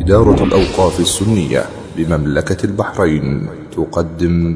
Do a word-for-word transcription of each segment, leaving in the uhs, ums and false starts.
دارة الأوقاف السنية بمملكة البحرين تقدم.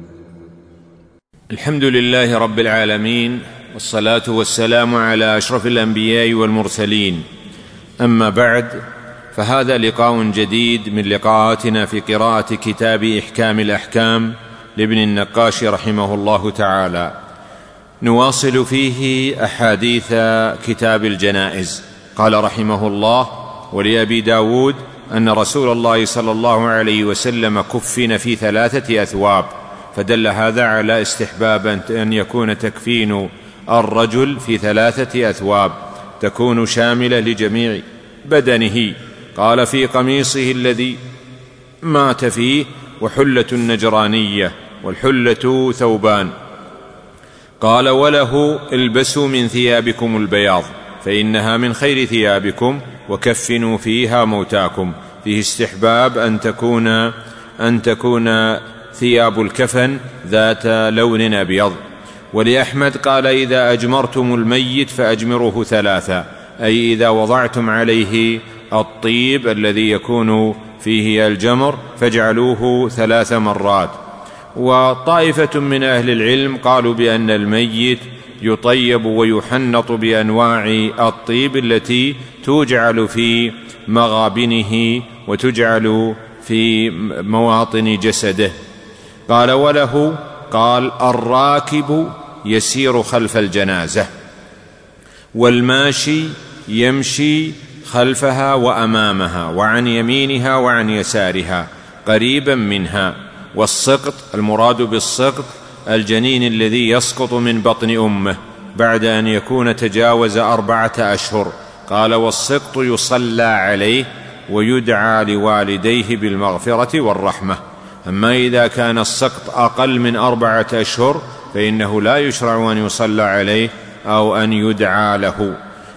الحمد لله رب العالمين، والصلاة والسلام على أشرف الأنبياء والمرسلين، أما بعد، فهذا لقاء جديد من لقاءاتنا في قراءة كتاب إحكام الأحكام لابن النقاش رحمه الله تعالى. نواصل فيه أحاديث كتاب الجنائز. قال رحمه الله: ولأبي داود أن رسول الله صلى الله عليه وسلم كفن في ثلاثة أثواب، فدل هذا على استحباب أن يكون تكفين الرجل في ثلاثة أثواب تكون شاملة لجميع بدنه. قال: في قميصه الذي مات فيه، وحلة النجرانية، والحلة ثوبان. قال: وله: البسوا من ثيابكم البياض فإنها من خير ثيابكم، وكفنوا فيها موتاكم. فيه استحباب أن تكون أن تكون ثياب الكفن ذات لون أبيض. ولأحمد قال: إذا أجمرتم الميت فأجمروه ثلاثة، أي إذا وضعتم عليه الطيب الذي يكون فيه الجمر فاجعلوه ثلاث مرات. وطائفة من أهل العلم قالوا بأن الميت يطيب ويحنط بأنواع الطيب التي تجعل في مغابنه وتجعل في مواطن جسده. قال: وله قال: الراكب يسير خلف الجنازة، والماشي يمشي خلفها وأمامها وعن يمينها وعن يسارها قريبا منها. والسقط، المراد بالسقط الجنين الذي يسقط من بطن أمه بعد أن يكون تجاوز أربعة أشهر. قال: والسقط يصلى عليه ويدعى لوالديه بالمغفرة والرحمة. أما إذا كان السقط أقل من أربعة أشهر فإنه لا يشرع أن يصلى عليه أو أن يدعى له.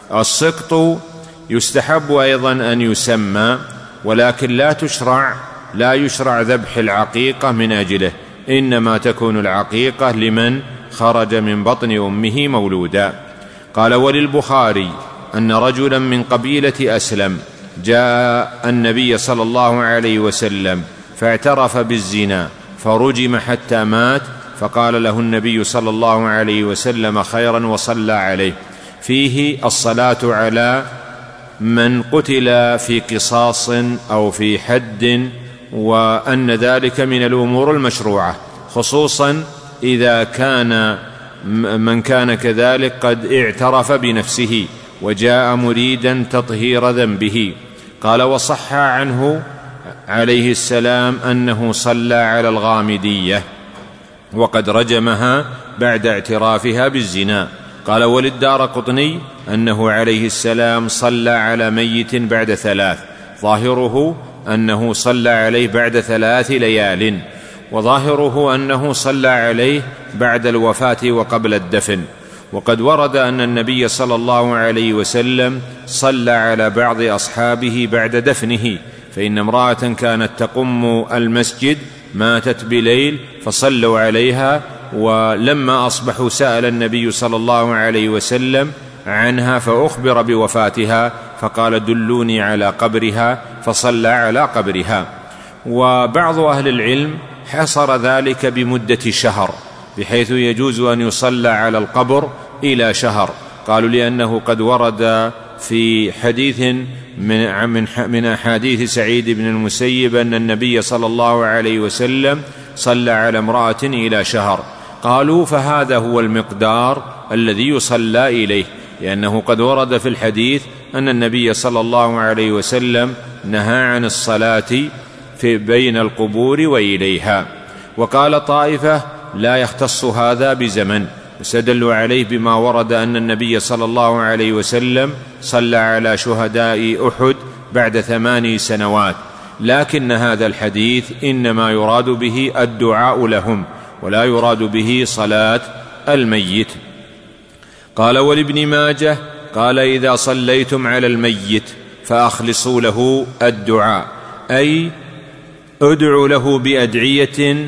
السقط يستحب أيضا أن يسمى، ولكن لا تشرع لا يشرع ذبح العقيقة من أجله، إنما تكون العقيقة لمن خرج من بطن أمه مولودا. قال: وللبخاري أن رجلا من قبيلة أسلم جاء النبي صلى الله عليه وسلم فاعترف بالزنا فرجم حتى مات، فقال له النبي صلى الله عليه وسلم خيرا وصلى عليه. فيه الصلاة على من قتل في قصاص أو في حد، وأن ذلك من الأمور المشروعة، خصوصا إذا كان من كان كذلك قد اعترف بنفسه وجاء مريدا تطهير ذنبه. قال: وصح عنه عليه السلام أنه صلى على الغامدية وقد رجمها بعد اعترافها بالزنا. قال: وللدارقطني أنه عليه السلام صلى على ميت بعد ثلاث، ظاهره أنه صلى عليه بعد ثلاث ليال، وظاهره أنه صلى عليه بعد الوفاة وقبل الدفن. وقد ورد أن النبي صلى الله عليه وسلم صلى على بعض أصحابه بعد دفنه، فإن امرأة كانت تقم المسجد ماتت بليل فصلوا عليها، ولما أصبحوا سأل النبي صلى الله عليه وسلم عنها فأخبر بوفاتها، فقال: دلوني على قبرها، فصلى على قبرها. وبعض أهل العلم حصر ذلك بمدة شهر، بحيث يجوز أن يصلى على القبر إلى شهر. قالوا لأنه قد ورد في حديث من من أحاديث سعيد بن المسيب أن النبي صلى الله عليه وسلم صلى على امرأة إلى شهر. قالوا: فهذا هو المقدار الذي يصلى إليه، لأنه قد ورد في الحديث أن النبي صلى الله عليه وسلم نهى عن الصلاة في بين القبور وإليها. وقال طائفة: لا يختص هذا بزمن، واستدلوا عليه بما ورد أن النبي صلى الله عليه وسلم صلى على شهداء أحد بعد ثماني سنوات، لكن هذا الحديث إنما يراد به الدعاء لهم، ولا يراد به صلاة الميت. قال: ولابن ماجه قال: إذا صليتم على الميت فأخلصوا له الدعاء، أي ادعوا له بأدعية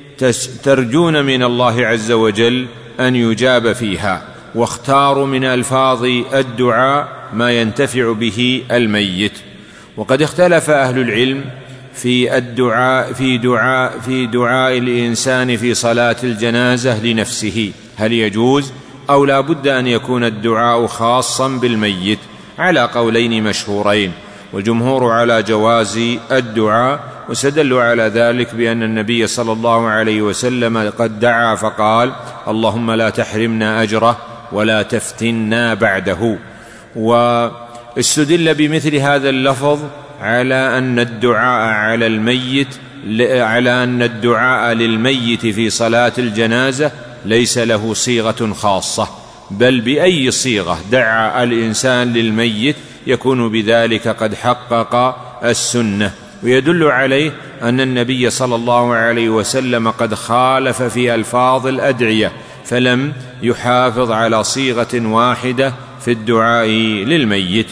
ترجون من الله عز وجل أن يجاب فيها، واختاروا من ألفاظ الدعاء ما ينتفع به الميت. وقد اختلف أهل العلم في الدعاء في دعاء في دعاء الإنسان في صلاة الجنازة لنفسه، هل يجوز أو لا بد أن يكون الدعاء خاصا بالميت، على قولين مشهورين، والجمهور على جواز الدعاء، واستدلوا على ذلك بأن النبي صلى الله عليه وسلم قد دعا فقال: اللهم لا تحرمنا أجره ولا تفتنا بعده. واستدل بمثل هذا اللفظ على أن الدعاء على الميت على أن الدعاء للميت في صلاة الجنازة ليس له صيغة خاصة، بل بأي صيغة دعا الإنسان للميت يكون بذلك قد حقق السنة. ويدل عليه أن النبي صلى الله عليه وسلم قد خالف في ألفاظ الأدعية، فلم يحافظ على صيغة واحدة في الدعاء للميت.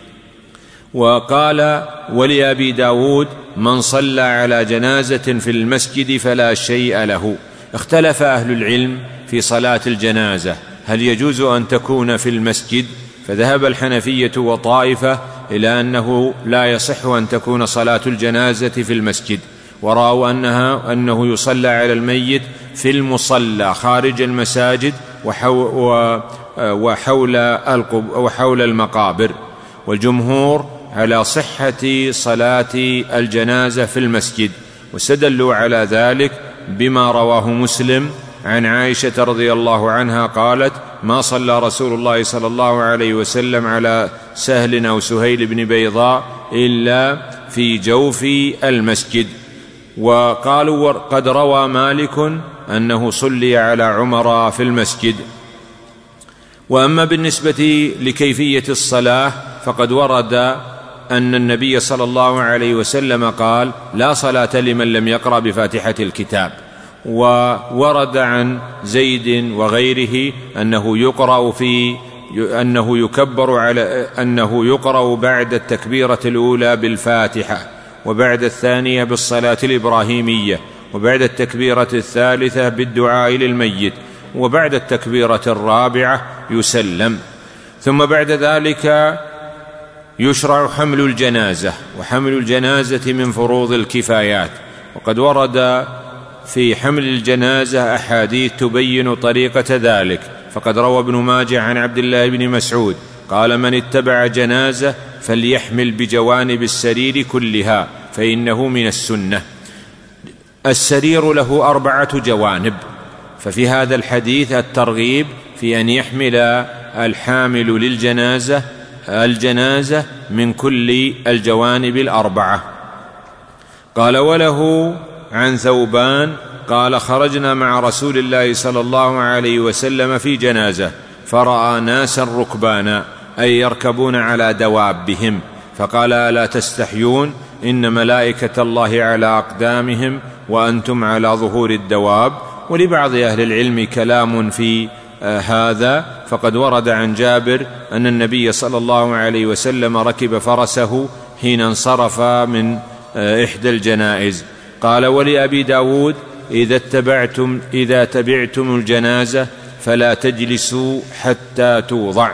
وقال: ولأبي داود: من صلى على جنازة في المسجد فلا شيء له. اختلف أهل العلم في صلاة الجنازة، هل يجوز أن تكون في المسجد؟ فذهب الحنفية وطائفة إلى أنه لا يصح أن تكون صلاة الجنازة في المسجد، ورأوا أنها أنه يصلى على الميت في المصلى خارج المساجد وحول وحول المقابر. والجمهور على صحة صلاة الجنازة في المسجد، واستدلوا على ذلك بما رواه مسلم عن عائشة رضي الله عنها قالت: ما صلى رسول الله صلى الله عليه وسلم على سهل أو سهيل بن بيضاء إلا في جوف المسجد. وقالوا: قد روى مالك أنه صلي على عمر في المسجد. وأما بالنسبة لكيفية الصلاة فقد ورد أن النبي صلى الله عليه وسلم قال: لا صلاة لمن لم يقرأ بفاتحة الكتاب. وورد عن زيد وغيره أنه يقرأ في أنه يكبر على أنه يقرأ بعد التكبيرة الأولى بالفاتحة، وبعد الثانية بالصلاة الإبراهيمية، وبعد التكبيرة الثالثة بالدعاء للميت، وبعد التكبيرة الرابعة يسلم. ثم بعد ذلك يشرع حمل الجنازة، وحمل الجنازة من فروض الكفايات، وقد ورد في حمل الجنازة أحاديث تبين طريقة ذلك. فقد روى ابن ماجه عن عبد الله بن مسعود قال: من اتبع جنازة فليحمل بجوانب السرير كلها فإنه من السنة. السرير له أربعة جوانب، ففي هذا الحديث الترغيب في أن يحمل الحامل للجنازة الجنازة من كل الجوانب الأربعة. قال: وله عن ثوبان قال: خرجنا مع رسول الله صلى الله عليه وسلم في جنازة فرأى ناسا ركبانا، أي يركبون على دوابهم، فقال: ألا تستحيون؟ إن ملائكة الله على أقدامهم وأنتم على ظهور الدواب. ولبعض أهل العلم كلام في هذا، فقد ورد عن جابر أن النبي صلى الله عليه وسلم ركب فرسه حين انصرف من إحدى الجنائز. قال: ولأبي داود: إذا اتبعتم, إذا تبعتم الجنازة فلا تجلسوا حتى توضع.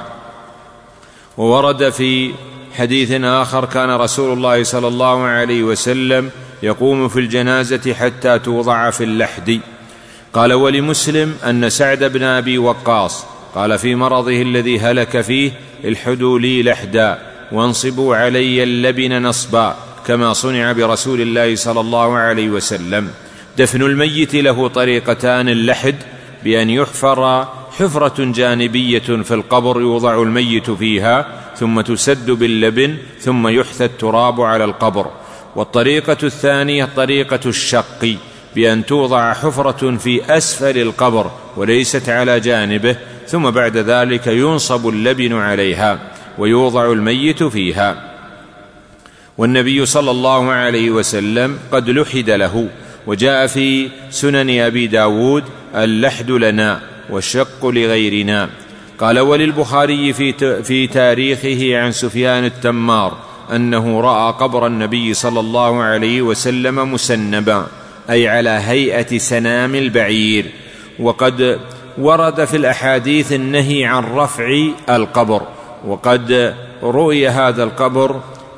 وورد في حديث آخر: كان رسول الله صلى الله عليه وسلم يقوم في الجنازة حتى توضع في اللحد. قال: ولمسلم أن سعد بن أبي وقاص قال في مرضه الذي هلك فيه: الحدوا لي لحدا وانصبوا علي اللبن نصبا، كما صنع برسول الله صلى الله عليه وسلم. دفن الميت له طريقتان: اللحد بأن يحفر حفرة جانبية في القبر يوضع الميت فيها ثم تسد باللبن ثم يحثى التراب على القبر. والطريقة الثانية طريقة الشق بأن توضع حفرة في أسفل القبر وليست على جانبه، ثم بعد ذلك ينصب اللبن عليها ويوضع الميت فيها. والنبي صلى الله عليه وسلم قد لحد له. وجاء في سنن أبي داود: اللحد لنا والشق لغيرنا. قال: وللبخاري في, في تاريخه عن سفيان التمار أنه رأى قبر النبي صلى الله عليه وسلم مسنبا، أي على هيئة سنام البعير. وقد ورد في الأحاديث النهي عن رفع القبر، وقد رؤي هذا القبر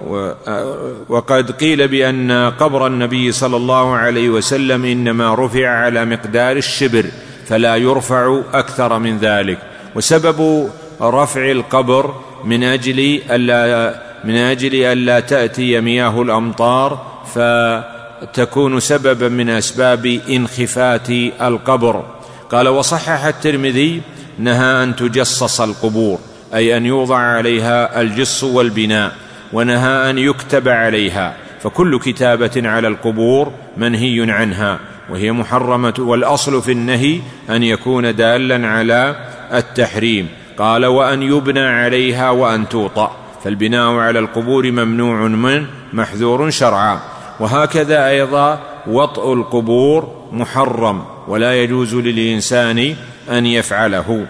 وقد قيل بأن قبر النبي صلى الله عليه وسلم إنما رفع على مقدار الشبر فلا يرفع أكثر من ذلك. وسبب رفع القبر من أجل ألا من أجل ألا تأتي مياه الأمطار فتكون سببا من أسباب انخفات القبر. قال: وصحح الترمذي: نهى أن تجصص القبور، أي أن يوضع عليها الجص والبناء، ونهى أن يكتب عليها، فكل كتابة على القبور منهي عنها وهي محرمة، والأصل في النهي أن يكون دالا على التحريم. قال: وأن يبنى عليها وأن توطأ، فالبناء على القبور ممنوع منه محذور شرعا. وهكذا أيضا وطء القبور محرم ولا يجوز للإنسان أن يفعله.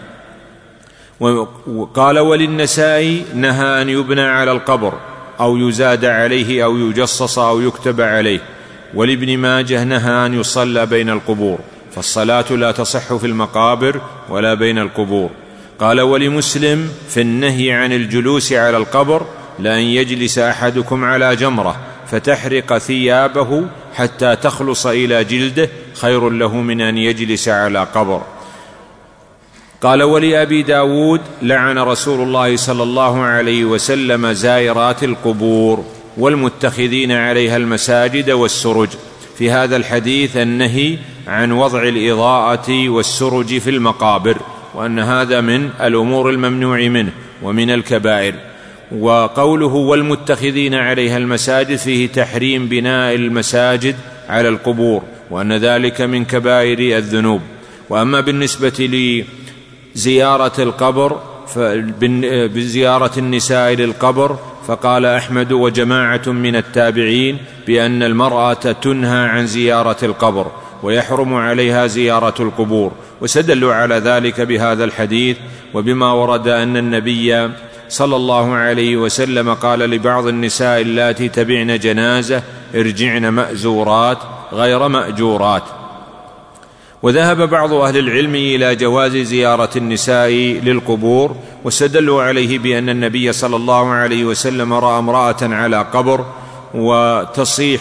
وقال: وللنسائي: نهى أن يبنى على القبر أو يزاد عليه أو يجصص أو يكتب عليه. ولابن ماجه: نهى أن يصلى بين القبور، فالصلاة لا تصح في المقابر ولا بين القبور. قال: ولمسلم في النهي عن الجلوس على القبر: لأن يجلس أحدكم على جمرة فتحرق ثيابه حتى تخلص إلى جلده خير له من أن يجلس على قبر. قال: ولأبي داود: لعن رسول الله صلى الله عليه وسلم زائرات القبور والمتخذين عليها المساجد والسرج. في هذا الحديث النهي عن وضع الإضاءة والسرج في المقابر، وأن هذا من الأمور الممنوع منه ومن الكبائر. وقوله والمتخذين عليها المساجد فيه تحريم بناء المساجد على القبور، وأن ذلك من كبائر الذنوب. وأما بالنسبة لزيارة القبر بزيارة النساء للقبر، فقال أحمد وجماعة من التابعين بأن المرأة تنهى عن زيارة القبر ويحرم عليها زيارة القبور، واستدلوا على ذلك بهذا الحديث وبما ورد أن النبي صلى الله عليه وسلم قال لبعض النساء اللاتي تبعن جنازة: ارجعن مأزورات غير مأجورات. وذهب بعض أهل العلم إلى جواز زيارة النساء للقبور، واستدلوا عليه بأن النبي صلى الله عليه وسلم رأى امرأة على قبر وتصيح،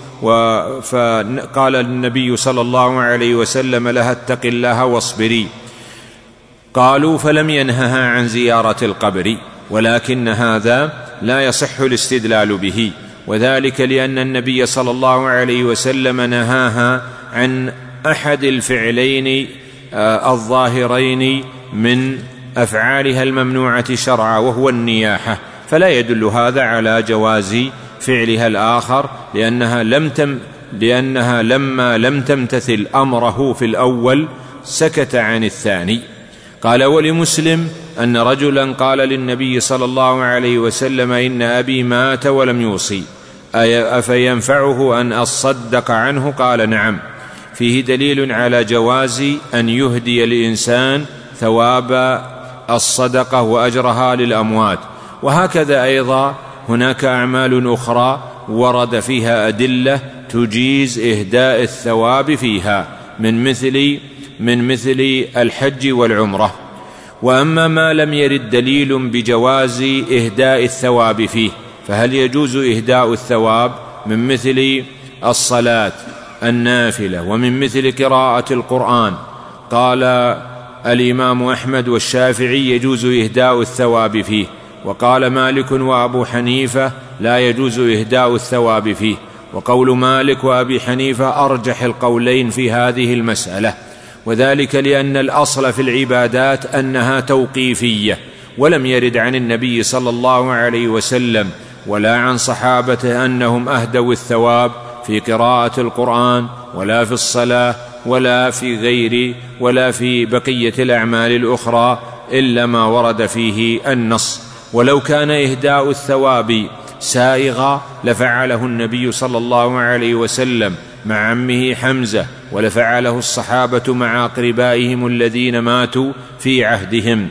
فقال النبي صلى الله عليه وسلم لها: اتق الله واصبري. قالوا: فلم ينهها عن زيارة القبر، ولكن هذا لا يصح الاستدلال به، وذلك لأن النبي صلى الله عليه وسلم نهاها عن أحد الفعلين الظاهرين من أفعالها الممنوعة شرعا، وهو النياحة، فلا يدل هذا على جواز فعلها الآخر، لأنها, لم تم لأنها لما لم تمتثل أمره في الأول سكت عن الثاني. قال: ولمسلم أن رجلا قال للنبي صلى الله عليه وسلم: إن أبي مات ولم يوصي، أفينفعه أن أصدق عنه؟ قال: نعم. فيه دليل على جواز أن يهدي الإنسان ثواب الصدقة وأجرها للأموات. وهكذا أيضا هناك أعمال أخرى ورد فيها أدلة تجيز إهداء الثواب فيها، من مثل من مثل الحج والعمرة. وأما ما لم يرد دليل بجواز إهداء الثواب فيه، فهل يجوز إهداء الثواب من مثل الصلاة النافلة ومن مثل قراءة القرآن؟ قال الإمام أحمد والشافعي: يجوز إهداء الثواب فيه. وقال مالك وأبو حنيفة: لا يجوز إهداء الثواب فيه. وقول مالك وأبي حنيفة أرجح القولين في هذه المسألة، وذلك لأن الأصل في العبادات أنها توقيفية، ولم يرد عن النبي صلى الله عليه وسلم ولا عن صحابته أنهم أهدوا الثواب في قراءة القرآن ولا في الصلاة ولا في غير ولا في بقية الأعمال الأخرى إلا ما ورد فيه النص. ولو كان إهداء الثواب سائغا لفعله النبي صلى الله عليه وسلم مع عمه حمزة، ولفعله الصحابة مع أقربائهم الذين ماتوا في عهدهم.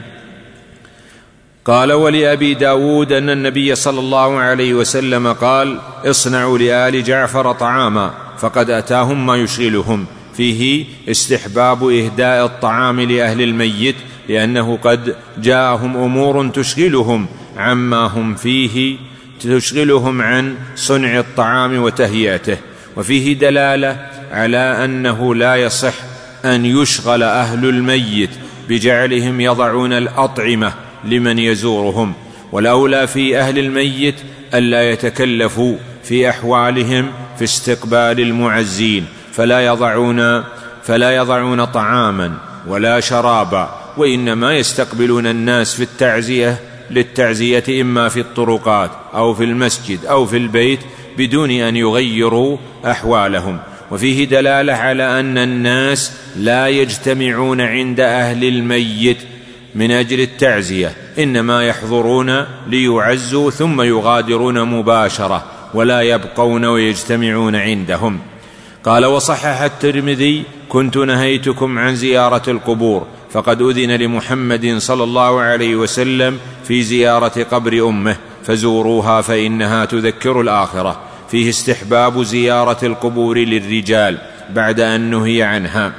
قال: ولأبي داود أن النبي صلى الله عليه وسلم قال: اصنعوا لآل جعفر طعاما فقد أتاهم ما يشغلهم. فيه استحباب إهداء الطعام لأهل الميت، لأنه قد جاءهم أمور تشغلهم عما هم فيه تشغلهم عن صنع الطعام وتهيئته. وفيه دلالة على أنه لا يصح أن يشغل أهل الميت بجعلهم يضعون الأطعمة لمن يزورهم، والأولى في أهل الميت ألا يتكلفوا في أحوالهم في استقبال المعزين، فلا يضعون, فلا يضعون طعاما ولا شرابا، وإنما يستقبلون الناس في التعزية للتعزية إما في الطرقات أو في المسجد أو في البيت بدون أن يغيروا أحوالهم. وفيه دلالة على أن الناس لا يجتمعون عند أهل الميت من أجل التعزية، إنما يحضرون ليعزوا ثم يغادرون مباشرة ولا يبقون ويجتمعون عندهم. قال: وصحح الترمذي: كنت نهيتكم عن زيارة القبور، فقد أذن لمحمد صلى الله عليه وسلم في زيارة قبر أمه، فزوروها فإنها تذكر الآخرة. فيه استحباب زيارة القبور للرجال بعد أن نهي عنها.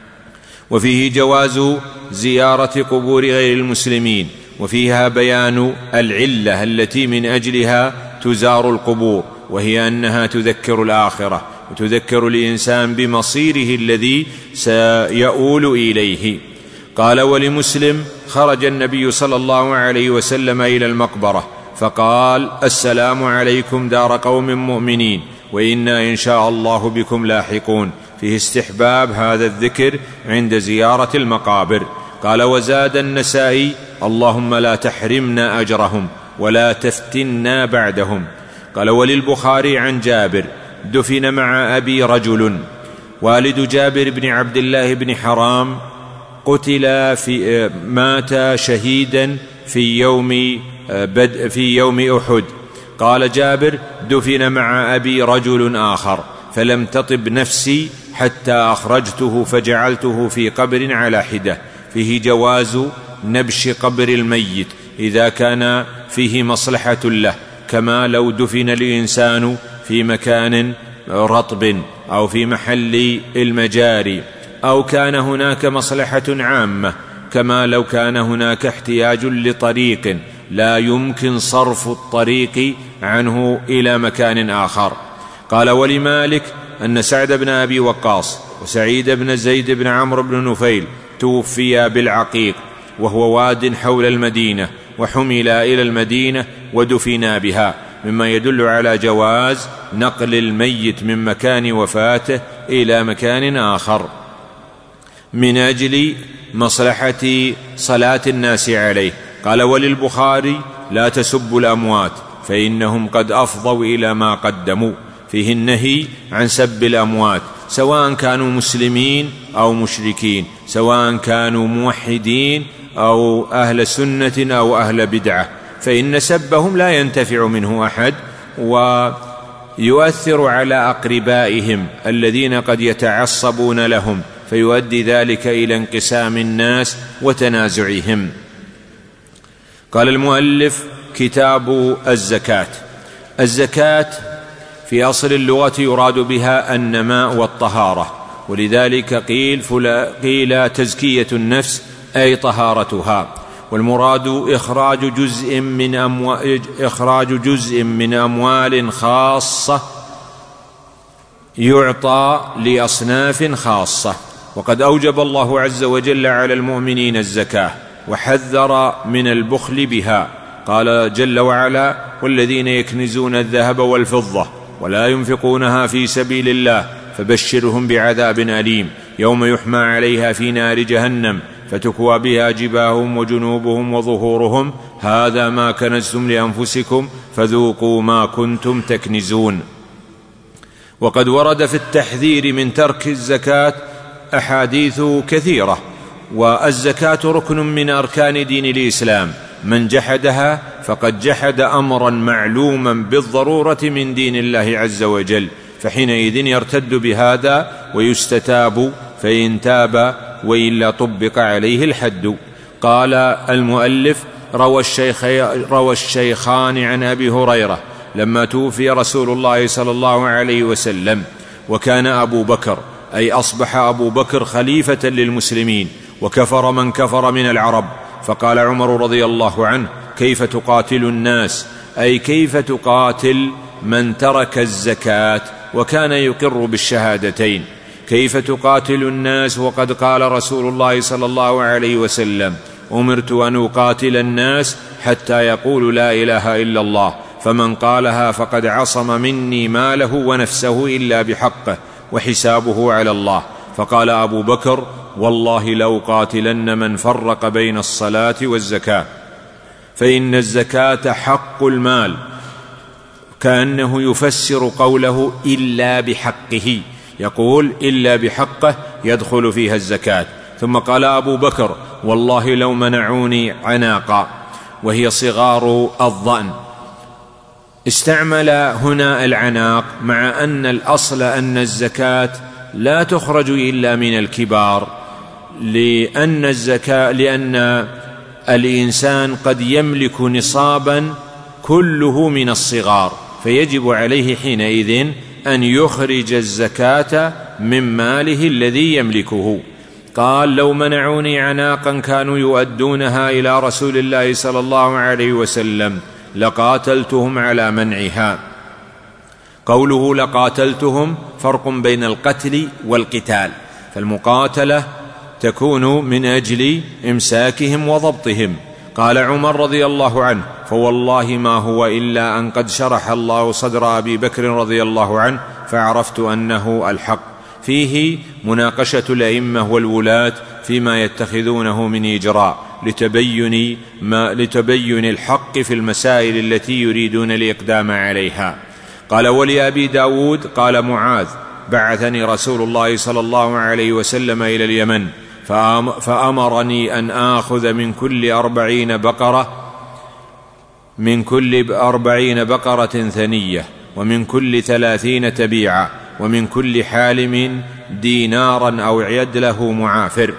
وفيه جواز زيارة قبور غير المسلمين، وفيها بيان العلة التي من أجلها تزار القبور، وهي أنها تذكر الآخرة وتذكر الإنسان بمصيره الذي سيؤول إليه. قال: ولمسلم: خرج النبي صلى الله عليه وسلم إلى المقبرة فقال: السلام عليكم دار قوم مؤمنين، وإنا إن شاء الله بكم لاحقون. فيه استحباب هذا الذكر عند زيارة المقابر. قال: وزاد النسائي: اللهم لا تحرمنا أجرهم ولا تفتنا بعدهم. قال: وللبخاري عن جابر: دفن مع أبي رجل. والد جابر بن عبد الله بن حرام قتل في مات شهيدا في يوم بدء في يوم أحد. قال جابر: دفن مع أبي رجل آخر فلم تطب نفسي حتى أخرجته فجعلته في قبر على حدة. فيه جواز نبش قبر الميت إذا كان فيه مصلحة له، كما لو دفن الإنسان في مكان رطب أو في محل المجاري، أو كان هناك مصلحة عامة، كما لو كان هناك احتياج لطريق لا يمكن صرف الطريق عنه إلى مكان آخر. قال: ولمالك أن سعد بن أبي وقاص وسعيد بن زيد بن عمرو بن نفيل توفيا بالعقيق، وهو واد حول المدينة، وحملا إلى المدينة ودفنا بها، مما يدل على جواز نقل الميت من مكان وفاته إلى مكان آخر من أجل مصلحة صلاة الناس عليه. قال: وللبخاري: لا تسبوا الأموات فإنهم قد أفضوا إلى ما قدموا. فيه النهي عن سب الأموات، سواء كانوا مسلمين أو مشركين، سواء كانوا موحدين أو أهل سنة أو أهل بدعة، فإن سبهم لا ينتفع منه أحد، ويؤثر على أقربائهم الذين قد يتعصبون لهم، فيؤدي ذلك إلى انقسام الناس وتنازعهم. قال المؤلف: كتاب الزكاة. الزكاة في أصل اللغة يراد بها النماء والطهارة، ولذلك قيل, قيل تزكية النفس أي طهارتها، والمراد إخراج جزء من أموال, إخراج جزء من أموال خاصة يعطى لأصناف خاصة. وقد أوجب الله عز وجل على المؤمنين الزكاة وحذر من البخل بها. قال جل وعلا: والذين يكنزون الذهب والفضة ولا ينفقونها في سبيل الله فبشرهم بعذاب أليم يوم يحمى عليها في نار جهنم فتكوى بها جباههم وجنوبهم وظهورهم هذا ما كنزتم لأنفسكم فذوقوا ما كنتم تكنزون. وقد ورد في التحذير من ترك الزكاة أحاديث كثيرة، والزكاة ركن من أركان دين الإسلام، من جحدها فقد جحد أمرا معلوما بالضرورة من دين الله عز وجل، فحينئذ يرتد بهذا ويستتاب فإن تاب، وإلا طبق عليه الحد. قال المؤلف: روى, الشيخ روى الشيخان عن أبي هريرة لما توفي رسول الله صلى الله عليه وسلم، وكان أبو بكر أي أصبح أبو بكر خليفة للمسلمين، وكفر من كفر من العرب، فقال عمر رضي الله عنه: كيف تقاتل الناس أي كيف تقاتل من ترك الزكاة وكان يقر بالشهادتين؟ كيف تقاتل الناس وقد قال رسول الله صلى الله عليه وسلم: أمرت أن أقاتل الناس حتى يقولوا لا إله إلا الله، فمن قالها فقد عصم مني ماله ونفسه إلا بحقه وحسابه على الله. فقال أبو بكر: والله لأقاتلن من فرق بين الصلاة والزكاة، فإن الزكاة حق المال، كأنه يفسر قوله إلا بحقه، يقول إلا بحقه يدخل فيها الزكاة. ثم قال أبو بكر: والله لو منعوني عناقا، وهي صغار الظأن. استعمل هنا العناق، مع أن الأصل أن الزكاة لا تخرج إلا من الكبار، لأن الزكاة لأن الإنسان قد يملك نصابا كله من الصغار، فيجب عليه حينئذ أن يخرج الزكاة من ماله الذي يملكه. قال: لو منعوني عناقا كانوا يؤدونها إلى رسول الله صلى الله عليه وسلم لقاتلتهم على منعها. قوله لقاتلتهم فرق بين القتل والقتال، فالمقاتلة تكون من أجل إمساكهم وضبطهم. قال عمر رضي الله عنه: فوالله ما هو إلا أن قد شرح الله صدر أبي بكر رضي الله عنه فعرفت أنه الحق. فيه مناقشة الأئمة والولاة فيما يتخذونه من إجراء لتبين, ما لتبين الحق في المسائل التي يريدون الإقدام عليها. قال: ولأبي داود قال معاذ: بعثني رسول الله صلى الله عليه وسلم إلى اليمن فأمرني أن آخذ من كل أربعين بقرة من كل أربعين بقرة ثنية، ومن كل ثلاثين تبيعة، ومن كل حالم دينارا أو عدله معافر.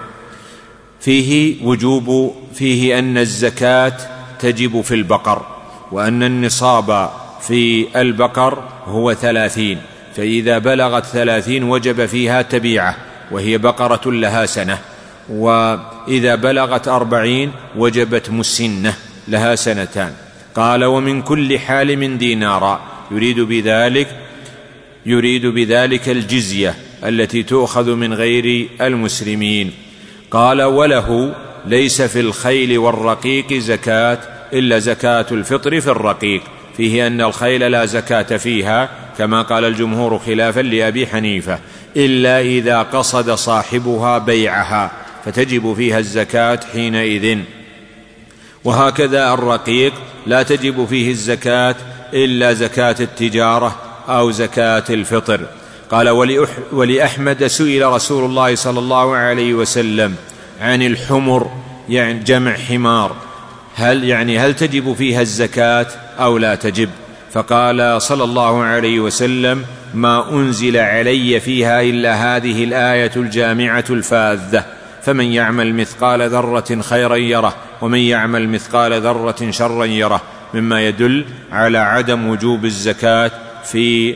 فيه وجوب فيه أن الزكاة تجب في البقر، وأن النصاب في البقر هو ثلاثين، فإذا بلغت ثلاثين وجب فيها تبيعة وهي بقرة لها سنة، وإذا بلغت أربعين وجبت مسنة لها سنتان. قال: ومن كل حالم دينارا، يريد بذلك يريد بذلك الجزية التي تؤخذ من غير المسلمين. قال: وله ليس في الخيل والرقيق زكاة إلا زكاة الفطر في الرقيق. فيه أن الخيل لا زكاة فيها كما قال الجمهور خلافا لأبي حنيفة، إلا إذا قصد صاحبها بيعها فتجب فيها الزكاة حينئذ. وهكذا الرقيق لا تجب فيه الزكاة إلا زكاة التجارة أو زكاة الفطر. قال: ولأحمد سئل رسول الله صلى الله عليه وسلم عن الحمر، يعني جمع حمار، هل يعني هل تجب فيها الزكاة أو لا تجب؟ فقال صلى الله عليه وسلم: ما أنزل علي فيها إلا هذه الآية الجامعة الفاذة، فمن يعمل مثقال ذرة خيرا يره، ومن يعمل مثقال ذرة شرا يره، مما يدل على عدم وجوب الزكاة في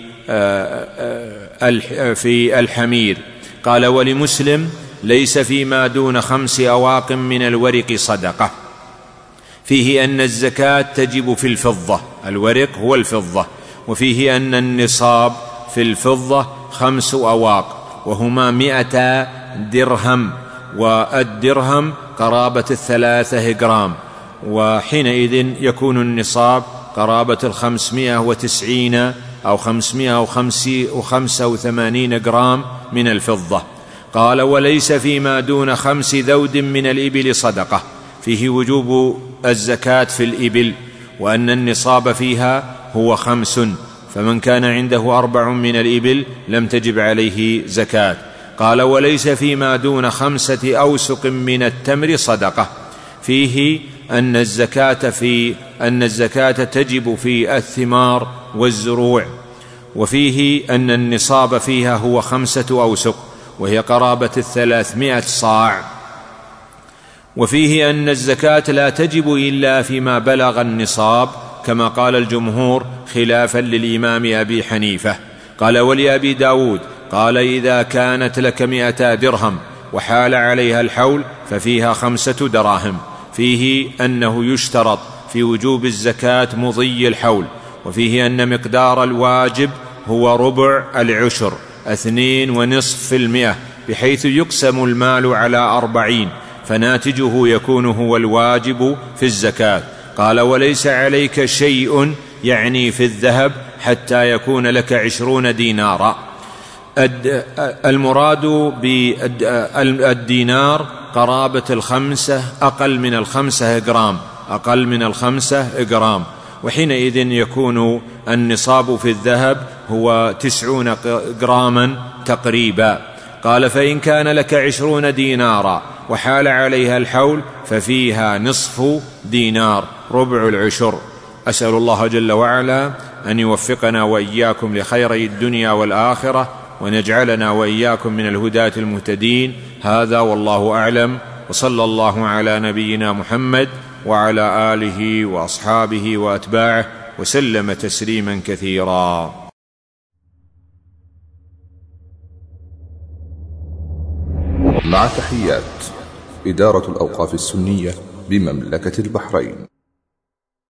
في الحمير. قال: ولمسلم: ليس فيما دون خمس أواق من الورق صدقة. فيه أن الزكاة تجب في الفضة، الورق هو الفضة. وفيه أن النصاب في الفضة خمس أواق، وهما مئة درهم، والدرهم قرابة الثلاثة جرام، وحينئذ يكون النصاب قرابة الخمسمائة وتسعين أو خمسمائة وخمسة وثمانين جرام من الفضة. قال: وليس فيما دون خمس ذود من الإبل صدقة. فيه وجوب الزكاة في الإبل، وأن النصاب فيها هو خمس، فمن كان عنده أربع من الإبل لم تجب عليه زكاة. قال: وليس فيما دون خمسة أوسق من التمر صدقة. فيه أن الزكاة في أن الزكاة تجب في الثمار والزروع. وفيه أن النصاب فيها هو خمسة أوسق، وهي قرابة الثلاثمائة صاع. وفيه أن الزكاة لا تجب إلا فيما بلغ النصاب، كما قال الجمهور خلافا للإمام أبي حنيفة. قال: ولأبي داود قال: إذا كانت لك مئة درهم وحال عليها الحول ففيها خمسة دراهم. فيه أنه يشترط في وجوب الزكاة مضي الحول، وفيه أن مقدار الواجب هو ربع العشر اثنين ونصف في المئة، بحيث يقسم المال على أربعين، فناتجه يكون هو الواجب في الزكاة. قال: وليس عليك شيء، يعني في الذهب، حتى يكون لك عشرون دينارا. المراد بالدينار قرابة الخمسة، أقل من الخمسة جرام، أقل من الخمسة جرام، وحينئذ يكون النصاب في الذهب هو تسعون جراما تقريبا. قال: فإن كان لك عشرون دينارا وحال عليها الحول ففيها نصف دينار، ربع العشر. أسأل الله جل وعلا أن يوفقنا وإياكم لخيري الدنيا والآخرة، ونجعلنا وإياكم من الهداة المهتدين. هذا والله أعلم، وصلى الله على نبينا محمد وعلى آله وأصحابه وأتباعه وسلم تسليما كثيرا. مع تحيات إدارة الأوقاف السنية بمملكة البحرين.